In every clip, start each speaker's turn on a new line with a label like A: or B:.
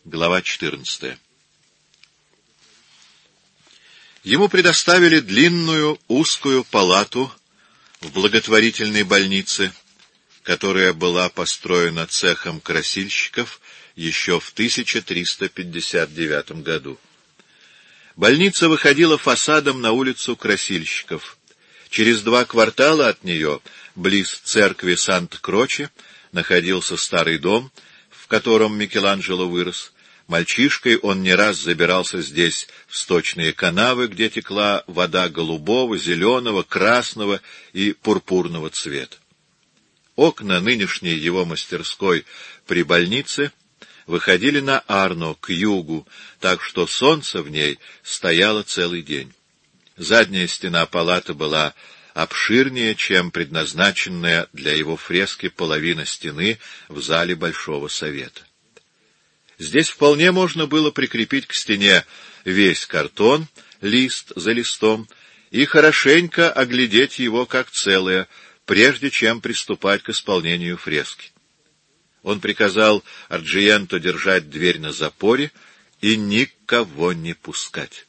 A: Глава 14. Ему предоставили длинную узкую палату в благотворительной больнице, которая была построена цехом красильщиков еще в 1359 году. Больница выходила фасадом на улицу Красильщиков. Через 2 квартала от нее, близ церкви Сант-Кроче, находился старый дом, в котором Микеланджело вырос. Мальчишкой он не раз забирался здесь в сточные канавы, где текла вода голубого, зеленого, красного и пурпурного цвета. Окна нынешней его мастерской при больнице выходили на Арно, к югу, так что солнце в ней стояло целый день. Задняя стена палаты была обширнее, чем предназначенная для его фрески половина стены в зале Большого Совета. Здесь вполне можно было прикрепить к стене весь картон, лист за листом, и хорошенько оглядеть его как целое, прежде чем приступать к исполнению фрески. Он приказал Арджиенто держать дверь на запоре и никого не пускать.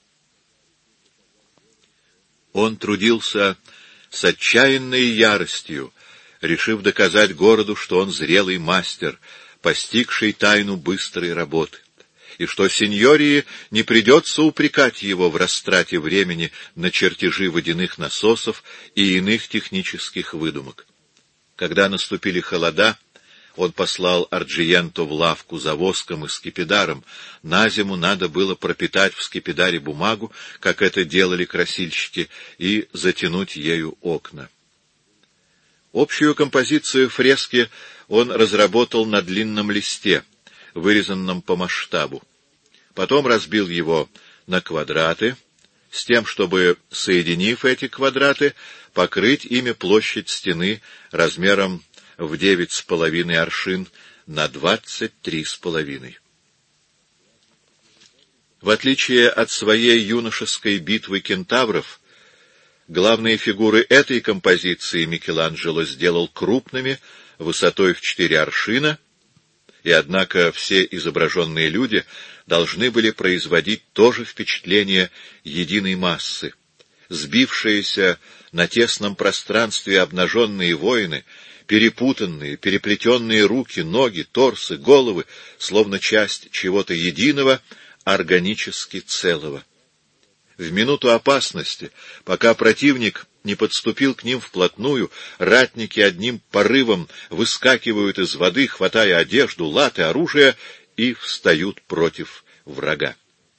A: Он трудился с отчаянной яростью, решив доказать городу, что он зрелый мастер, постигший тайну быстрой работы, и что сеньории не придется упрекать его в растрате времени на чертежи водяных насосов и иных технических выдумок. Когда наступили холода, он послал Арджиенто в лавку за воском и скипидаром. На зиму надо было пропитать в скипидаре бумагу, как это делали красильщики, и затянуть ею окна. Общую композицию фрески он разработал на длинном листе, вырезанном по масштабу. Потом разбил его на квадраты, с тем, чтобы, соединив эти квадраты, покрыть ими площадь стены размером в 9,5 аршин на 23,5. В отличие от своей юношеской битвы кентавров, главные фигуры этой композиции Микеланджело сделал крупными, высотой в 4 аршина, и однако все изображенные люди должны были производить то же впечатление единой массы. Сбившиеся на тесном пространстве обнаженные воины, перепутанные, переплетенные руки, ноги, торсы, головы, словно часть чего-то единого, органически целого. В минуту опасности, пока противник не подступил к ним вплотную, ратники одним порывом выскакивают из воды, хватая одежду, латы, оружие, и встают против врага.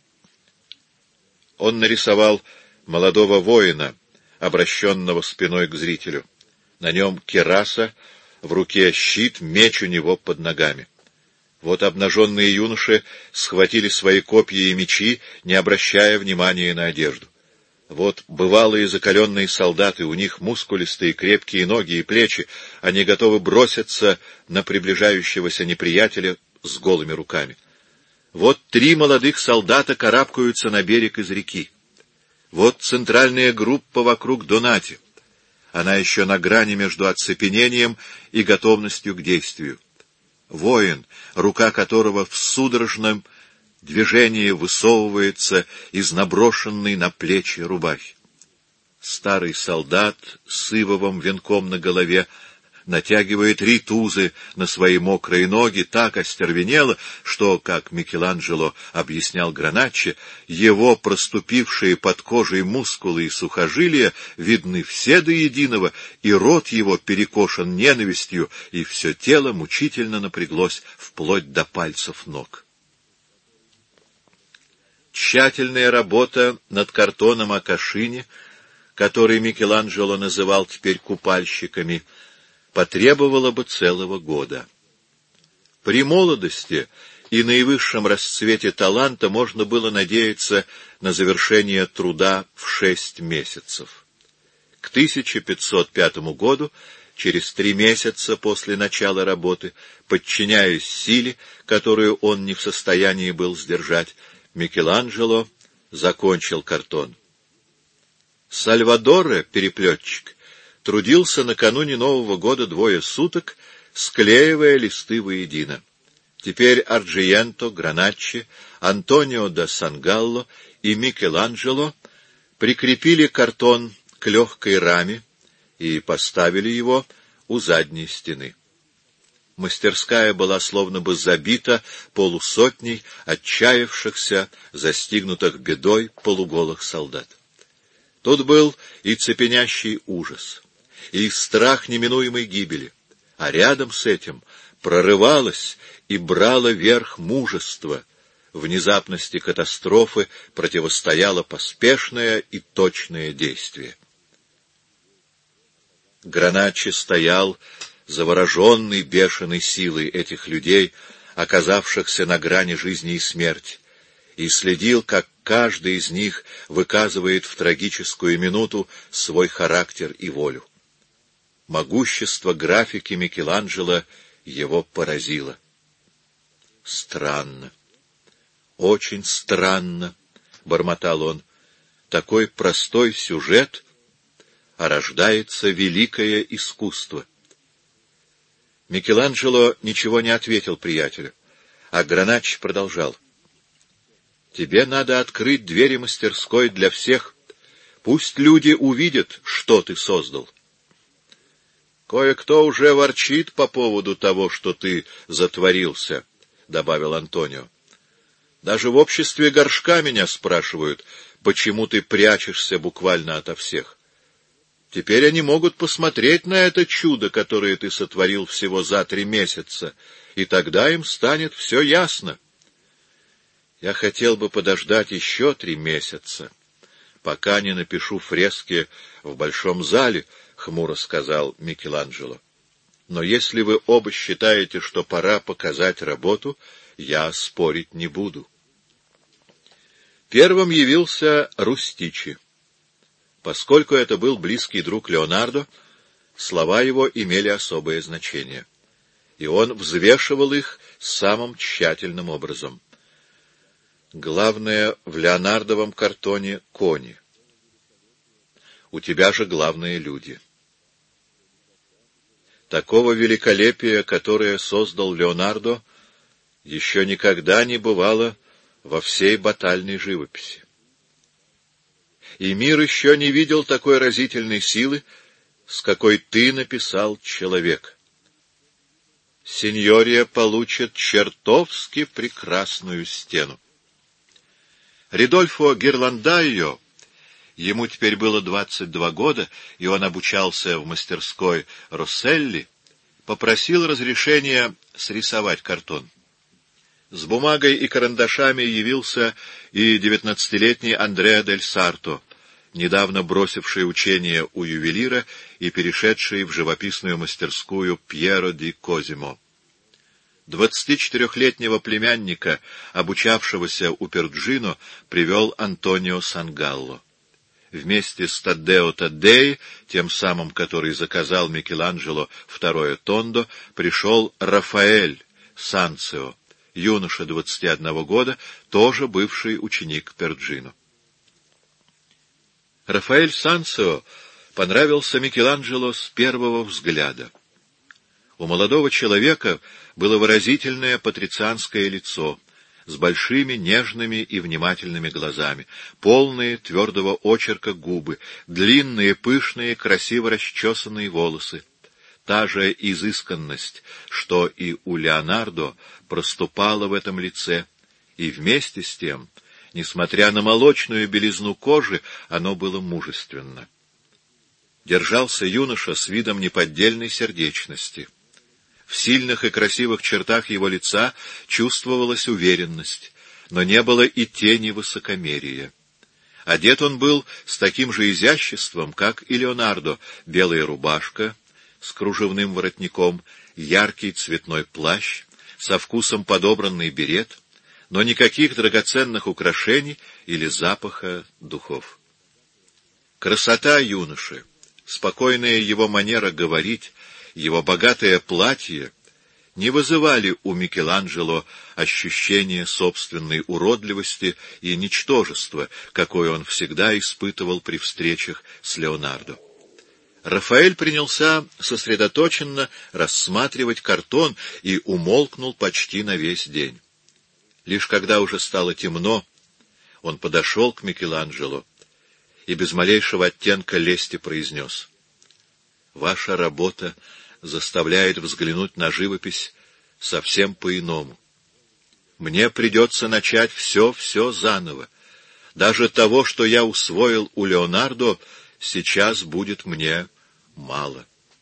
A: Он нарисовал молодого воина, обращенного спиной к зрителю. На нем кираса, в руке щит, меч у него под ногами. Вот обнаженные юноши схватили свои копья и мечи, не обращая внимания на одежду. Вот бывалые закаленные солдаты, у них мускулистые крепкие ноги и плечи, они готовы броситься на приближающегося неприятеля с голыми руками. Вот 3 молодых солдата карабкаются на берег из реки. Вот центральная группа вокруг Донати. Она еще на грани между оцепенением и готовностью к действию. Воин, рука которого в судорожном движении высовывается из наброшенной на плечи рубахи. Старый солдат с ивовым венком на голове натягивает ритузы на свои мокрые ноги так остервенело, что, как Микеланджело объяснял Граначчи, его проступившие под кожей мускулы и сухожилия видны все до единого, и рот его перекошен ненавистью, и все тело мучительно напряглось вплоть до пальцев ног. Тщательная работа над картоном о Кашине, который Микеланджело называл теперь купальщиками, потребовало бы целого года. При молодости и наивысшем расцвете таланта можно было надеяться на завершение труда в 6 месяцев. К 1505 году, через 3 месяца после начала работы, подчиняясь силе, которую он не в состоянии был сдержать, Микеланджело закончил картон. Сальвадоре, переплетчик, трудился накануне Нового года 2 суток, склеивая листы воедино. Теперь Арджиенто, Граначчи, Антонио да Сангалло и Микеланджело прикрепили картон к легкой раме и поставили его у задней стены. Мастерская была словно бы забита полусотней отчаявшихся, застигнутых бедой полуголых солдат. Тут был и цепенящий ужас, и страх неминуемой гибели, а рядом с этим прорывалось и брало верх мужество. Внезапности катастрофы противостояло поспешное и точное действие. Граначчи стоял, завороженный бешеной силой этих людей, оказавшихся на грани жизни и смерти, и следил, как каждый из них выказывает в трагическую минуту свой характер и волю. Могущество графики Микеланджело его поразило. «Странно, очень странно», — бормотал он, — «такой простой сюжет, а рождается великое искусство». Микеланджело ничего не ответил приятелю, а Граначчи продолжал. «Тебе надо открыть двери мастерской для всех. Пусть люди увидят, что ты создал». «Кое-кто уже ворчит по поводу того, что ты затворился», — добавил Антонио. «Даже в обществе горшка меня спрашивают, почему ты прячешься буквально ото всех. Теперь они могут посмотреть на это чудо, которое ты сотворил всего за 3 месяца, и тогда им станет все ясно». «Я хотел бы подождать еще 3 месяца, пока не напишу фрески в большом зале», — хмуро сказал Микеланджело. «Но если вы оба считаете, что пора показать работу, я спорить не буду». Первым явился Рустичи. Поскольку это был близкий друг Леонардо, слова его имели особое значение, и он взвешивал их самым тщательным образом. «Главное в Леонардовом картоне — кони. У тебя же главные люди. Такого великолепия, которое создал Леонардо, еще никогда не бывало во всей батальной живописи. И мир еще не видел такой разительной силы, с какой ты написал человек. Синьория получит чертовски прекрасную стену». Ридольфо Гирландайо, ему теперь было 22 года, и он обучался в мастерской Росселли, попросил разрешения срисовать картон. С бумагой и карандашами явился и 19-летний Андреа дель Сарто, недавно бросивший учение у ювелира и перешедший в живописную мастерскую Пьеро ди Козимо. 24-летнего племянника, обучавшегося у Перджино, привел Антонио Сангалло. Вместе с Таддео Таддеи, тем самым, который заказал Микеланджело второе тондо, пришел Рафаэль Санцио, юноша 21 года, тоже бывший ученик Перджино. Рафаэль Санцио понравился Микеланджело с первого взгляда. У молодого человека было выразительное патрицианское лицо, с большими, нежными и внимательными глазами, полные твердого очерка губы, длинные, пышные, красиво расчесанные волосы. Та же изысканность, что и у Леонардо, проступала в этом лице, и вместе с тем, несмотря на молочную белизну кожи, оно было мужественно. Держался юноша с видом неподдельной сердечности. В сильных и красивых чертах его лица чувствовалась уверенность, но не было и тени высокомерия. Одет он был с таким же изяществом, как и Леонардо: белая рубашка с кружевным воротником, яркий цветной плащ, со вкусом подобранный берет, но никаких драгоценных украшений или запаха духов. Красота юноши, спокойная его манера говорить, его богатое платье не вызывали у Микеланджело ощущения собственной уродливости и ничтожества, какое он всегда испытывал при встречах с Леонардо. Рафаэль принялся сосредоточенно рассматривать картон и умолкнул почти на весь день. Лишь когда уже стало темно, он подошел к Микеланджело и без малейшего оттенка лести произнес: «Ваша работа заставляет взглянуть на живопись совсем по-иному. Мне придется начать все заново. Даже того, что я усвоил у Леонардо, сейчас будет мне мало».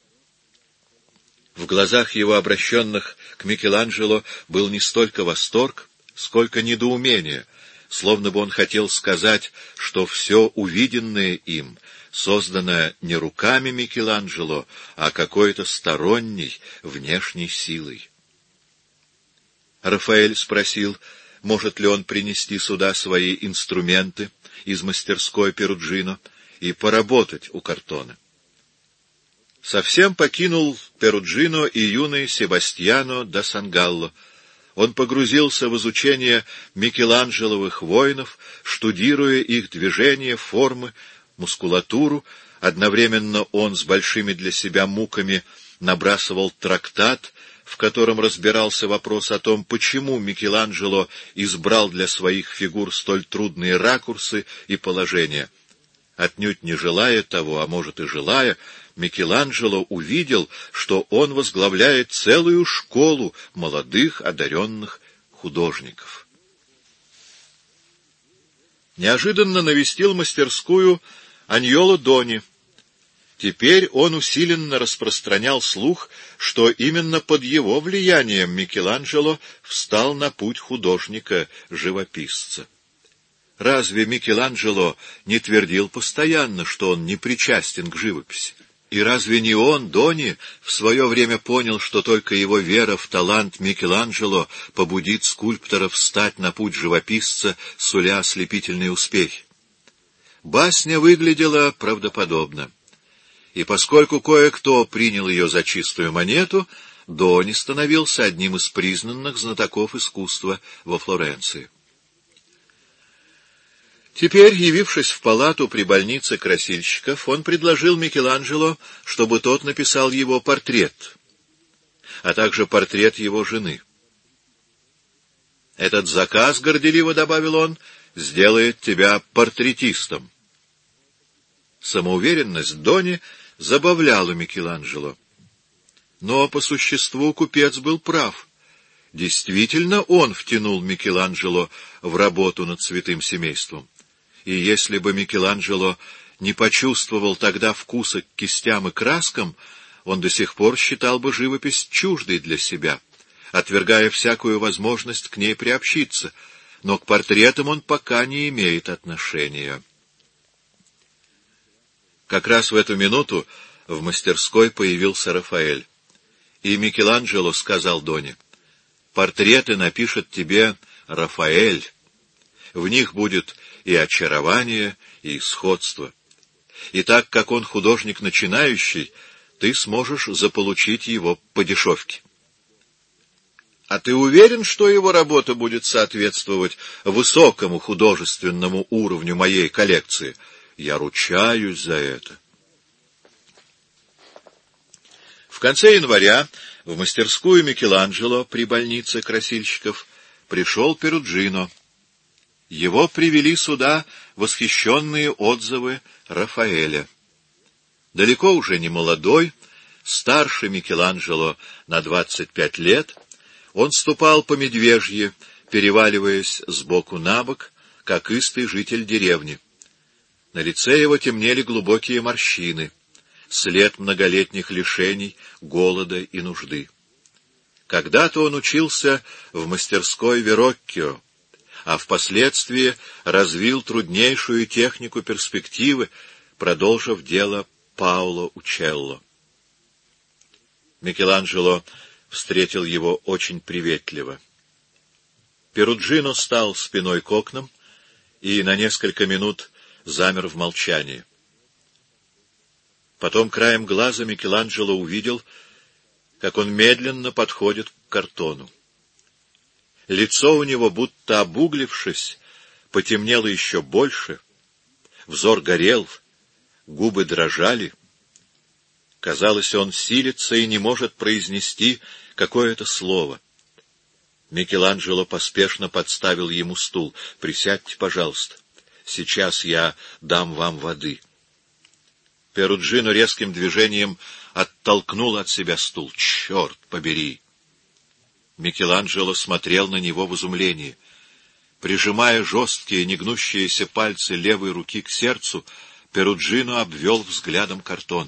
A: В глазах его, обращенных к Микеланджело, был не столько восторг, сколько недоумение, словно бы он хотел сказать, что все увиденное им создано не руками Микеланджело, а какой-то сторонней, внешней силой. Рафаэль спросил, может ли он принести сюда свои инструменты из мастерской Перуджино и поработать у картона. Совсем покинул Перуджино и юный Себастьяно да Сангалло. Он погрузился в изучение Микеланджеловых воинов, штудируя их движения, формы, мускулатуру. Одновременно он с большими для себя муками набрасывал трактат, в котором разбирался вопрос о том, почему Микеланджело избрал для своих фигур столь трудные ракурсы и положения. Отнюдь не желая того, а может и желая, Микеланджело увидел, что он возглавляет целую школу молодых одаренных художников. Неожиданно навестил мастерскую Аньоло Дони. Теперь он усиленно распространял слух, что именно под его влиянием Микеланджело встал на путь художника-живописца. Разве Микеланджело не твердил постоянно, что он не причастен к живописи? И разве не он, Дони, в свое время понял, что только его вера в талант Микеланджело побудит скульптора встать на путь живописца, суля ослепительные успехи? Басня выглядела правдоподобно. И поскольку кое-кто принял ее за чистую монету, Дони становился одним из признанных знатоков искусства во Флоренции. Теперь, явившись в палату при больнице красильщиков, он предложил Микеланджело, чтобы тот написал его портрет, а также портрет его жены. «Этот заказ, — горделиво добавил он, — сделает тебя портретистом». Самоуверенность Дони забавляла Микеланджело. Но по существу купец был прав. Действительно, он втянул Микеланджело в работу над святым семейством. И если бы Микеланджело не почувствовал тогда вкуса к кистям и краскам, он до сих пор считал бы живопись чуждой для себя, отвергая всякую возможность к ней приобщиться, но к портретам он пока не имеет отношения. Как раз в эту минуту в мастерской появился Рафаэль. И Микеланджело сказал Дони: «Портреты напишет тебе Рафаэль. В них будет и очарование, и сходство. И так как он художник начинающий, ты сможешь заполучить его по дешевке». «А ты уверен, что его работа будет соответствовать высокому художественному уровню моей коллекции?» «Я ручаюсь за это». В конце января в мастерскую Микеланджело при больнице красильщиков пришел Перуджино. Его привели сюда восхищенные отзывы Рафаэля. Далеко уже не молодой, старше Микеланджело на 25 лет, он ступал по медвежье, переваливаясь сбоку на бок, как истый житель деревни. На лице его темнели глубокие морщины, след многолетних лишений, голода и нужды. Когда-то он учился в мастерской Вероккио, а впоследствии развил труднейшую технику перспективы, продолжив дело Паоло Учелло. Микеланджело встретил его очень приветливо. Перуджино стал спиной к окнам и на несколько минут замер в молчании. Потом краем глаза Микеланджело увидел, как он медленно подходит к картону. Лицо у него, будто обуглившись, потемнело еще больше, взор горел, губы дрожали. Казалось, он силится и не может произнести какое-то слово. Микеланджело поспешно подставил ему стул. «Присядьте, пожалуйста. Сейчас я дам вам воды». Перуджино резким движением оттолкнул от себя стул. «Черт побери!» Микеланджело смотрел на него в изумлении. Прижимая жесткие, негнущиеся пальцы левой руки к сердцу, Перуджино обвел взглядом картон.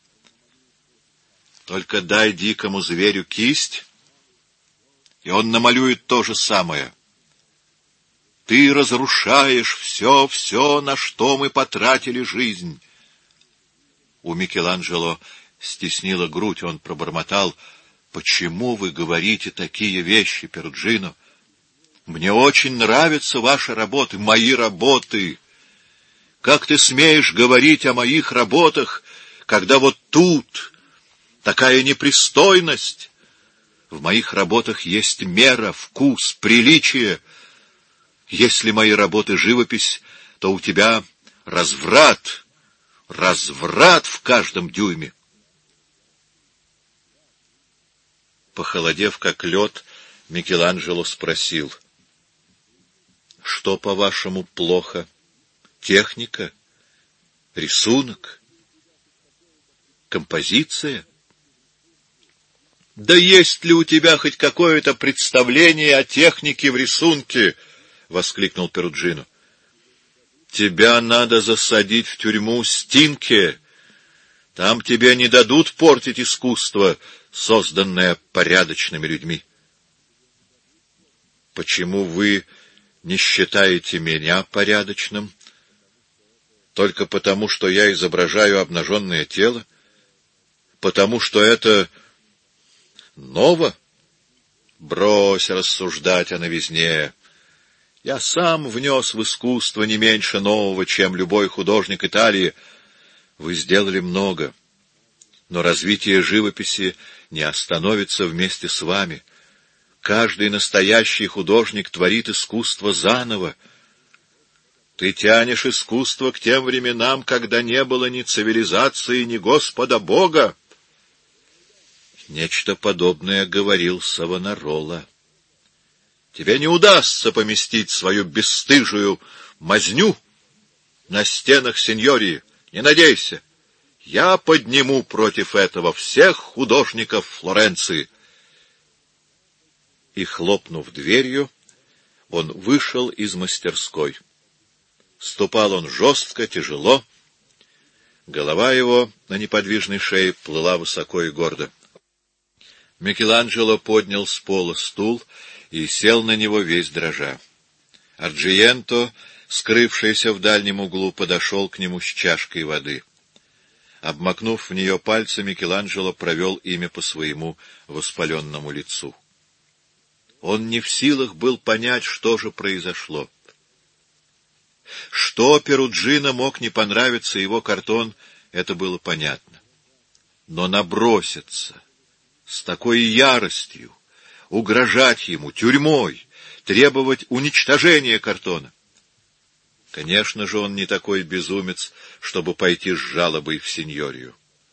A: «Только дай дикому зверю кисть, и он намалюет то же самое. Ты разрушаешь все, на что мы потратили жизнь». У Микеланджело стеснила грудь, он пробормотал: «Почему вы говорите такие вещи, Перуджино? Мне очень нравятся ваши работы, мои работы. Как ты смеешь говорить о моих работах, когда вот тут такая непристойность? В моих работах есть мера, вкус, приличие. Если мои работы живопись, то у тебя разврат в каждом дюйме». Похолодев как лед, Микеланджело спросил: «Что, по-вашему, плохо? Техника? Рисунок? Композиция?» «Да есть ли у тебя хоть какое-то представление о технике в рисунке?» — воскликнул Перуджино. «Тебя надо засадить в тюрьму Стинке. Там тебе не дадут портить искусство, созданное порядочными людьми». «Почему вы не считаете меня порядочным? Только потому, что я изображаю обнаженное тело? Потому что это ново? Брось рассуждать о новизне. Я сам внес в искусство не меньше нового, чем любой художник Италии. Вы сделали много, но развитие живописи не остановится вместе с вами. Каждый настоящий художник творит искусство заново. Ты тянешь искусство к тем временам, когда не было ни цивилизации, ни Господа Бога. Нечто подобное говорил Савонарола. Тебе не удастся поместить свою бесстыжую мазню на стенах Синьории. Не надейся. Я подниму против этого всех художников Флоренции. И, хлопнув дверью, он вышел из мастерской. Ступал он жестко, тяжело. Голова его на неподвижной шее плыла высоко и гордо. Микеланджело поднял с пола стул и сел на него весь дрожа. Арджиенто, скрывшийся в дальнем углу, подошел к нему с чашкой воды. Обмакнув в нее пальцы, Микеланджело провел ими по своему воспаленному лицу. Он не в силах был понять, что же произошло. Что Перуджино мог не понравиться его картон, это было понятно. Но наброситься с такой яростью, угрожать ему тюрьмой, требовать уничтожения картона. Конечно же, он не такой безумец, чтобы пойти с жалобой в Синьорию.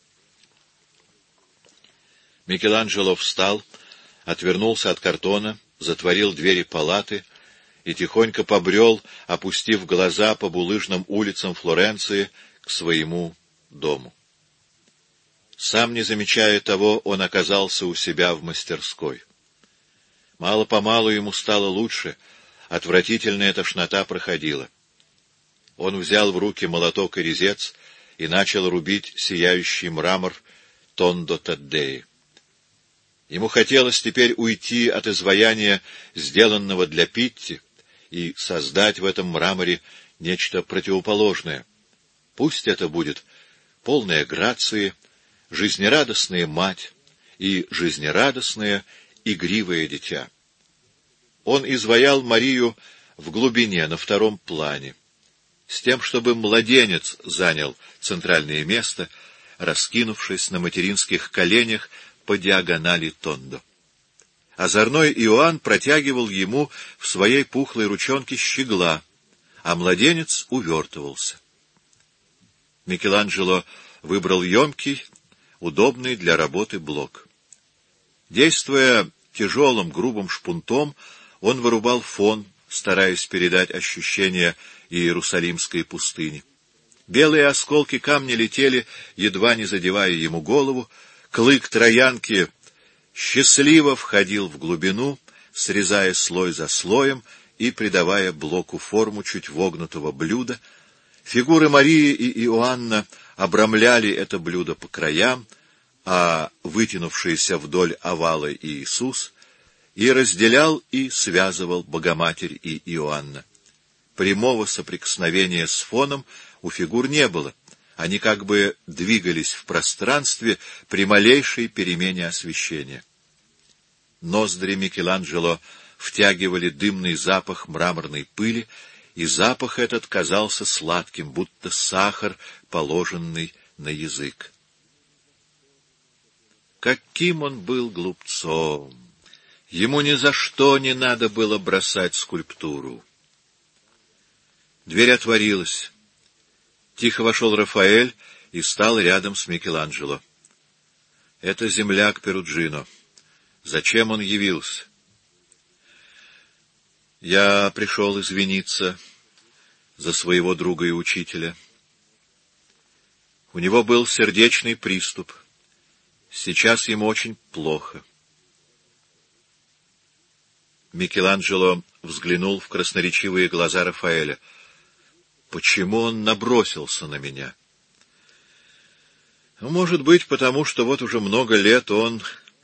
A: Микеланджело встал, отвернулся от картона, затворил двери палаты и тихонько побрел, опустив глаза по булыжным улицам Флоренции, к своему дому. Сам не замечая того, он оказался у себя в мастерской. Мало-помалу ему стало лучше, отвратительная тошнота проходила. Он взял в руки молоток и резец и начал рубить сияющий мрамор Тондо Таддеи. Ему хотелось теперь уйти от изваяния, сделанного для Питти, и создать в этом мраморе нечто противоположное. Пусть это будет полная грации, жизнерадостная мать и жизнерадостное игривое дитя. Он изваял Марию в глубине, на втором плане, с тем, чтобы младенец занял центральное место, раскинувшись на материнских коленях по диагонали Тондо. Озорной Иоанн протягивал ему в своей пухлой ручонке щегла, а младенец увертывался. Микеланджело выбрал емкий, удобный для работы блок. Действуя тяжелым грубым шпунтом, он вырубал фон, стараясь передать ощущение иерусалимской пустыни. Белые осколки камня летели, едва не задевая ему голову. Клык троянки счастливо входил в глубину, срезая слой за слоем и придавая блоку форму чуть вогнутого блюда. Фигуры Марии и Иоанна обрамляли это блюдо по краям, а вытянувшийся вдоль овала Иисус и разделял и связывал Богоматерь и Иоанна. Прямого соприкосновения с фоном у фигур не было. Они как бы двигались в пространстве при малейшей перемене освещения. Ноздри Микеланджело втягивали дымный запах мраморной пыли, и запах этот казался сладким, будто сахар, положенный на язык. Каким он был глупцом! Ему ни за что не надо было бросать скульптуру. Дверь отворилась. Тихо вошел Рафаэль и стал рядом с Микеланджело. Это земляк Перуджино. Зачем он явился? Я пришел извиниться за своего друга и учителя. У него был сердечный приступ. Сейчас ему очень плохо. Микеланджело взглянул в красноречивые глаза Рафаэля. Почему он набросился на меня? Может быть, потому что вот уже много лет он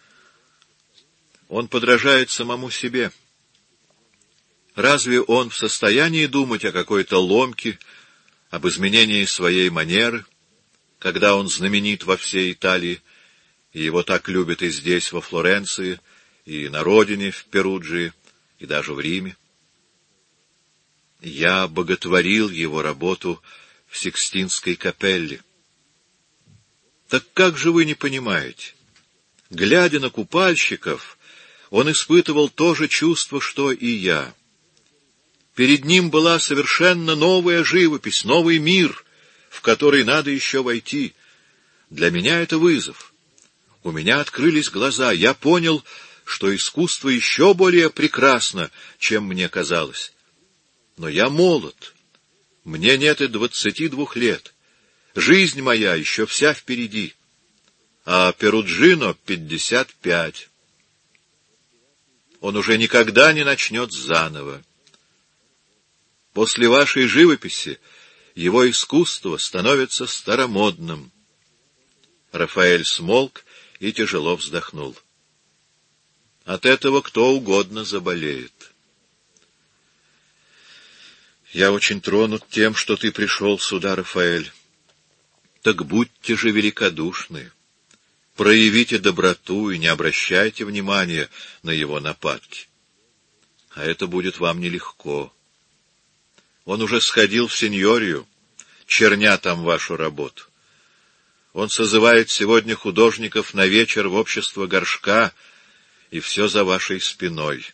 A: подражает самому себе. Разве он в состоянии думать о какой-то ломке, об изменении своей манеры, когда он знаменит во всей Италии, и его так любят и здесь, во Флоренции, и на родине, в Перуджии, и даже в Риме? Я боготворил его работу в Сикстинской капелле. Так как же вы не понимаете? Глядя на купальщиков, он испытывал то же чувство, что и я. Перед ним была совершенно новая живопись, новый мир, в который надо еще войти. Для меня это вызов. У меня открылись глаза. Я понял, что искусство еще более прекрасно, чем мне казалось. Но я молод. Мне нет и 22 лет. Жизнь моя еще вся впереди. А Перуджино 55. Он уже никогда не начнет заново. После вашей живописи его искусство становится старомодным. Рафаэль смолк и тяжело вздохнул. От этого кто угодно заболеет. Я очень тронут тем, что ты пришел сюда, Рафаэль. Так будьте же великодушны. Проявите доброту и не обращайте внимания на его нападки. А это будет вам нелегко. Он уже сходил в сеньорию, черня там вашу работу. Он созывает сегодня художников на вечер в общество горшка, и все за вашей спиной.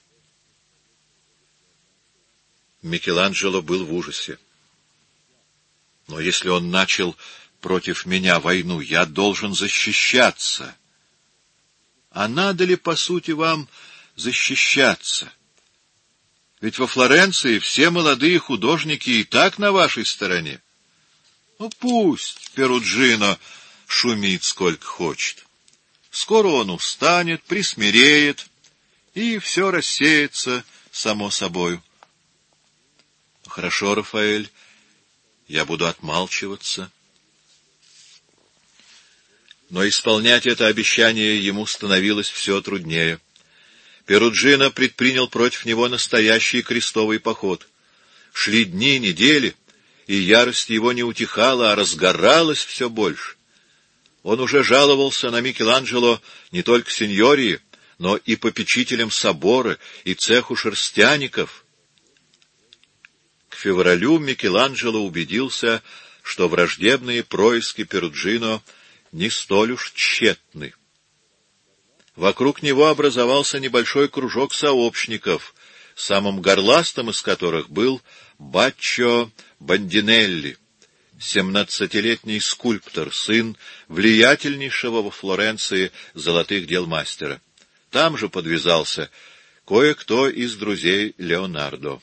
A: Микеланджело был в ужасе. Но если он начал против меня войну, я должен защищаться. А надо ли, по сути, вам защищаться? Ведь во Флоренции все молодые художники и так на вашей стороне. Ну, пусть Перуджино шумит сколько хочет. Скоро он устанет, присмиреет, и все рассеется само собою. Хорошо, Рафаэль, я буду отмалчиваться. Но исполнять это обещание ему становилось все труднее. Перуджино предпринял против него настоящий крестовый поход. Шли дни, недели, и ярость его не утихала, а разгоралась все больше. Он уже жаловался на Микеланджело не только сеньории, но и попечителям собора, и цеху шерстяников. К февралю Микеланджело убедился, что враждебные происки Перуджино не столь уж тщетны. Вокруг него образовался небольшой кружок сообщников, самым горластым из которых был Баччо Бандинелли, 17-летний скульптор, сын влиятельнейшего во Флоренции золотых дел мастера. Там же подвязался кое-кто из друзей Леонардо.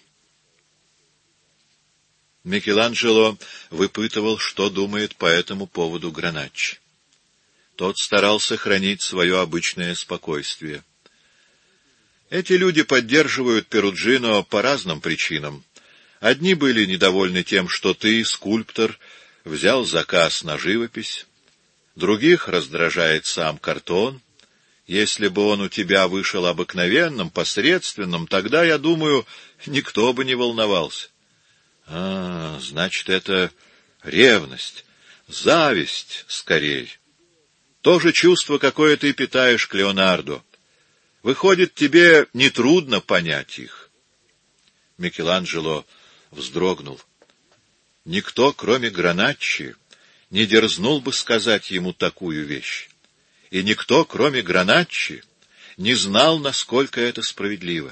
A: Микеланджело выпытывал, что думает по этому поводу Граначчи. Тот старался хранить свое обычное спокойствие. Эти люди поддерживают Перуджино по разным причинам. Одни были недовольны тем, что ты, скульптор, взял заказ на живопись. Других раздражает сам картон. Если бы он у тебя вышел обыкновенным, посредственным, тогда, я думаю, никто бы не волновался. Значит, это ревность, зависть, скорее. То же чувство, какое ты питаешь к Леонардо. Выходит, тебе нетрудно понять их. Микеланджело вздрогнул. Никто, кроме Граначчи, не дерзнул бы сказать ему такую вещь. И никто, кроме Граначчи, не знал, насколько это справедливо.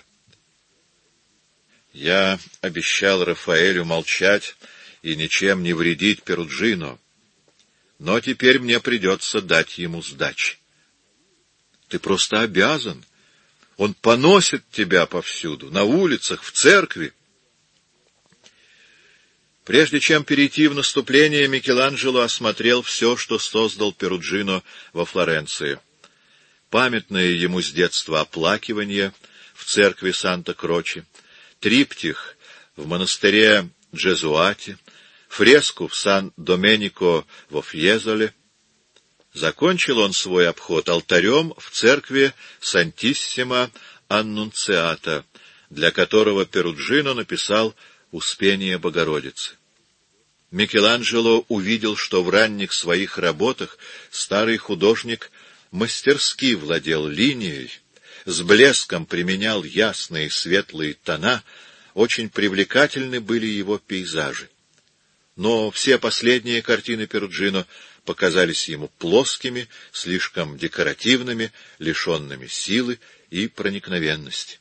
A: Я обещал Рафаэлю молчать и ничем не вредить Перуджино, но теперь мне придется дать ему сдачи. Ты просто обязан. Он поносит тебя повсюду, на улицах, в церкви. Прежде чем перейти в наступление, Микеланджело осмотрел все, что создал Перуджино во Флоренции. Памятное ему с детства оплакивание в церкви Санта-Кроче, триптих в монастыре Джезуати, фреску в Сан-Доменико во Фьезоле. Закончил он свой обход алтарем в церкви Сантиссима Аннунциата, для которого Перуджино написал «Успение Богородицы». Микеланджело увидел, что в ранних своих работах старый художник мастерски владел линией, с блеском применял ясные светлые тона, очень привлекательны были его пейзажи. Но все последние картины Перуджино показались ему плоскими, слишком декоративными, лишенными силы и проникновенности.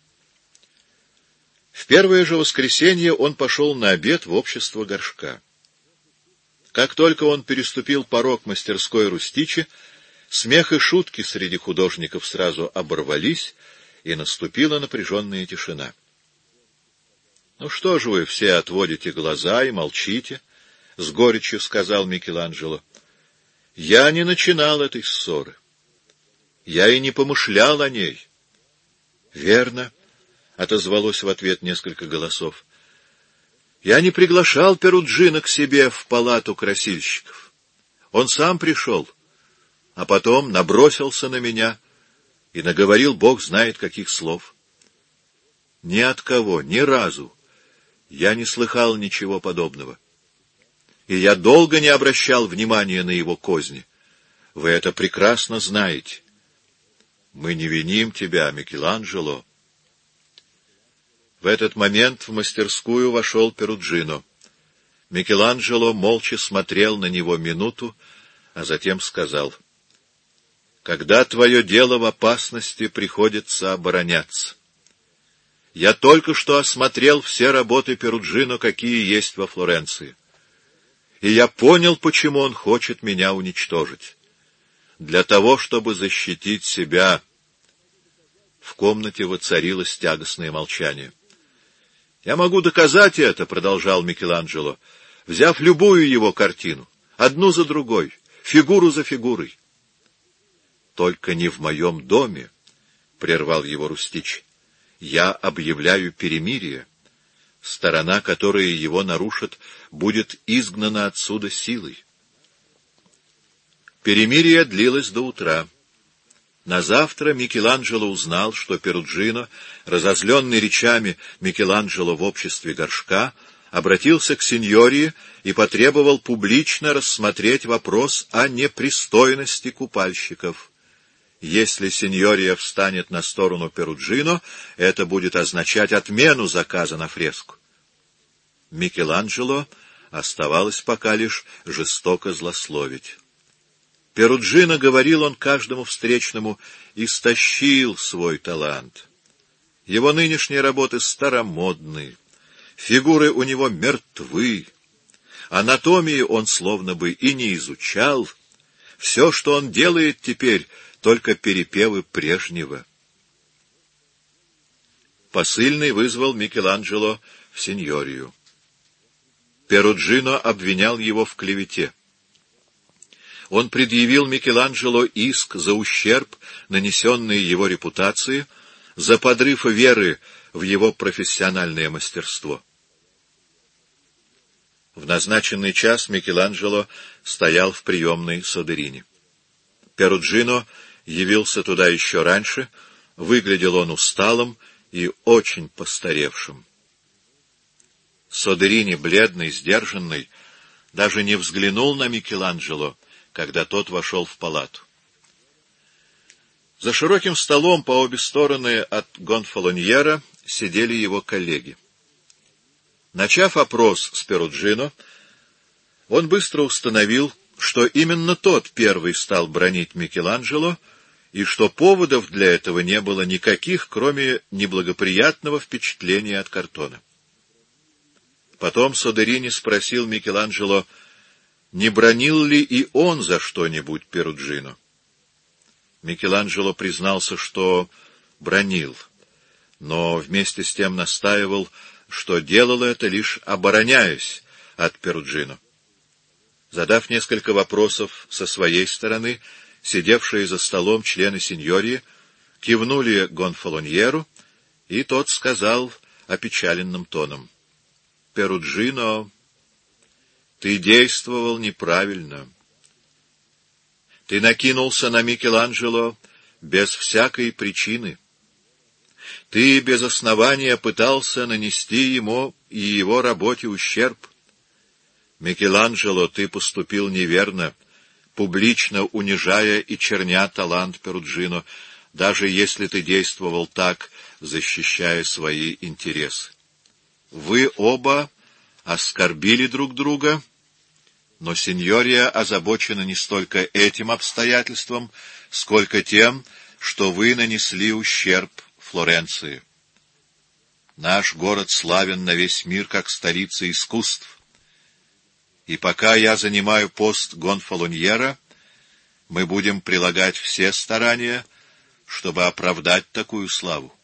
A: В первое же воскресенье он пошел на обед в общество Горшка. Как только он переступил порог мастерской Рустичи, смех и шутки среди художников сразу оборвались, и наступила напряженная тишина. — Ну что же вы все отводите глаза и молчите? — с горечью сказал Микеланджело. — Я не начинал этой ссоры. Я и не помышлял о ней. — Верно, — отозвалось в ответ несколько голосов. — Я не приглашал Перуджино к себе в палату красильщиков. Он сам пришел, а потом набросился на меня и наговорил бог знает каких слов. Ни от кого, ни разу я не слыхал ничего подобного. И я долго не обращал внимания на его козни. Вы это прекрасно знаете. Мы не виним тебя, Микеланджело. В этот момент в мастерскую вошел Перуджино. Микеланджело молча смотрел на него минуту, а затем сказал: «Когда твое дело в опасности, приходится обороняться. Я только что осмотрел все работы Перуджино, какие есть во Флоренции. И я понял, почему он хочет меня уничтожить. Для того, чтобы защитить себя». В комнате воцарилось тягостное молчание. «Я могу доказать это», — продолжал Микеланджело, взяв любую его картину, одну за другой, фигуру за фигурой. «Только не в моем доме», — прервал его Рустичи. «Я объявляю перемирие. Сторона, которая его нарушит, будет изгнана отсюда силой». Перемирие длилось до утра. Назавтра Микеланджело узнал, что Перуджино, разозленный речами Микеланджело в обществе Горшка, обратился к синьории и потребовал публично рассмотреть вопрос о непристойности купальщиков. Если синьория встанет на сторону Перуджино, это будет означать отмену заказа на фреску. Микеланджело оставалось пока лишь жестоко злословить. Перуджино, говорил он каждому встречному, истощил свой талант. Его нынешние работы старомодны, фигуры у него мертвы, Анатомии он словно бы и не изучал. Все, что он делает теперь, только перепевы прежнего. Посыльный вызвал Микеланджело в синьорию. Перуджино обвинял его в клевете. Он предъявил Микеланджело иск за ущерб, нанесенный его репутации, за подрыв веры в его профессиональное мастерство. В назначенный час Микеланджело стоял в приемной Содерини. Перуджино явился туда еще раньше, выглядел он усталым и очень постаревшим. Содерини, бледный, сдержанный, даже не взглянул на Микеланджело, когда тот вошел в палату. За широким столом по обе стороны от Гонфалоньера сидели его коллеги. Начав опрос с Перуджино, он быстро установил, что именно тот первый стал бранить Микеланджело, и что поводов для этого не было никаких, кроме неблагоприятного впечатления от картона. Потом Содерини спросил Микеланджело, не бранил ли и он за что-нибудь Перуджино. Микеланджело признался, что бранил, но вместе с тем настаивал, что делал это лишь обороняясь от Перуджино. Задав несколько вопросов со своей стороны, сидевшие за столом члены синьории кивнули Гонфалоньеру, и тот сказал опечаленным тоном: «Перуджино, ты действовал неправильно. Ты накинулся на Микеланджело без всякой причины. Ты без основания пытался нанести ему и его работе ущерб. Микеланджело, ты поступил неверно, публично унижая и черня талант Перуджино, даже если ты действовал так, защищая свои интересы. Вы оба оскорбили друг друга, но синьория озабочена не столько этим обстоятельством, сколько тем, что вы нанесли ущерб Флоренции. Наш город славен на весь мир как столица искусств. И пока я занимаю пост Гонфалоньера, мы будем прилагать все старания, чтобы оправдать такую славу.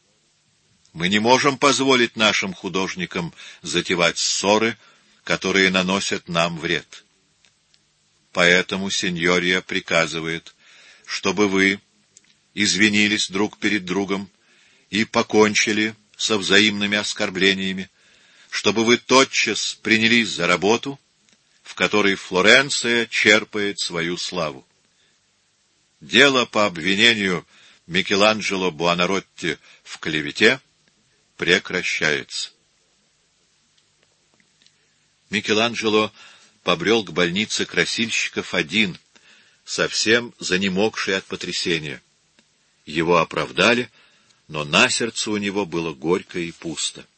A: Мы не можем позволить нашим художникам затевать ссоры, которые наносят нам вред. Поэтому синьория приказывает, чтобы вы извинились друг перед другом и покончили со взаимными оскорблениями, чтобы вы тотчас принялись за работу, в которой Флоренция черпает свою славу. Дело по обвинению Микеланджело Буонаротти в клевете прекращается. Микеланджело побрел к больнице красильщиков один, совсем занемогший от потрясения. Его оправдали, но на сердце у него было горько и пусто.